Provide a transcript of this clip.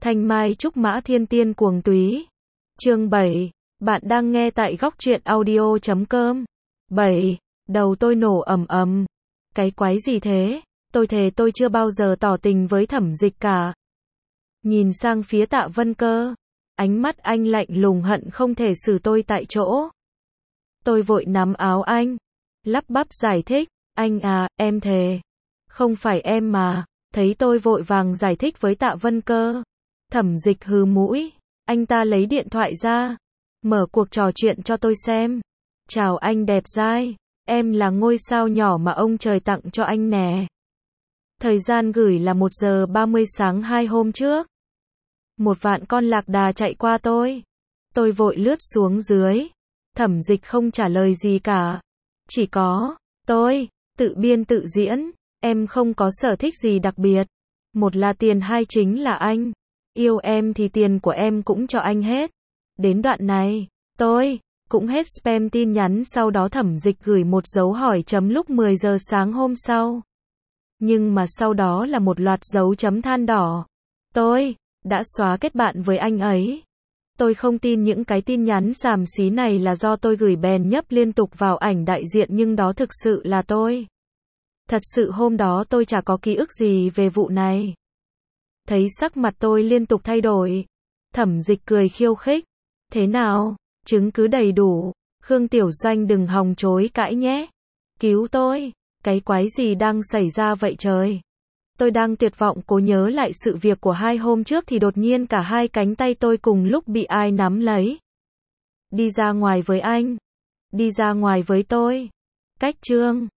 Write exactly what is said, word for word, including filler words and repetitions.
Thanh Mai Trúc Mã Thiên Tiên Cuồng Túy. Chương bảy. Bạn đang nghe tại góc truyện audio chấm com. bảy. Đầu tôi nổ ầm ầm. Cái quái gì thế? Tôi thề tôi chưa bao giờ tỏ tình với Thẩm Dịch cả. Nhìn sang phía Tạ Vân Cơ. Ánh mắt anh lạnh lùng hận không thể xử tôi tại chỗ. Tôi vội nắm áo anh. Lắp bắp giải thích. Anh à, em thề. Không phải em mà. Thấy tôi vội vàng giải thích với Tạ Vân Cơ. Thẩm Dịch hừ mũi. Anh ta lấy điện thoại ra. Mở cuộc trò chuyện cho tôi xem. Chào anh đẹp dai. Em là ngôi sao nhỏ mà ông trời tặng cho anh nè. Thời gian gửi là một giờ ba mươi sáng hai hôm trước. Một vạn con lạc đà chạy qua tôi. Tôi vội lướt xuống dưới. Thẩm Dịch không trả lời gì cả. Chỉ có, tôi, tự biên tự diễn. Em không có sở thích gì đặc biệt. Một là tiền, hai chính là anh. Yêu em thì tiền của em cũng cho anh hết. Đến đoạn này, tôi cũng hết spam tin nhắn. Sau đó Thẩm Dịch gửi một dấu hỏi chấm lúc mười giờ sáng hôm sau. Nhưng mà sau đó là một loạt dấu chấm than đỏ. Tôi đã xóa kết bạn với anh ấy. Tôi không tin những cái tin nhắn xàm xí này là do tôi gửi bèn nhấp liên tục vào ảnh đại diện, nhưng đó thực sự là tôi. Thật sự hôm đó tôi chả có ký ức gì về vụ này. Thấy sắc mặt tôi liên tục thay đổi, Thẩm Dịch cười khiêu khích. Thế nào? Chứng cứ đầy đủ. Khương Tiểu Doanh đừng hòng chối cãi nhé. Cứu tôi. Cái quái gì đang xảy ra vậy trời? Tôi đang tuyệt vọng cố nhớ lại sự việc của hai hôm trước thì đột nhiên cả hai cánh tay tôi cùng lúc bị ai nắm lấy. Đi ra ngoài với anh. Đi ra ngoài với tôi. Cách Trương.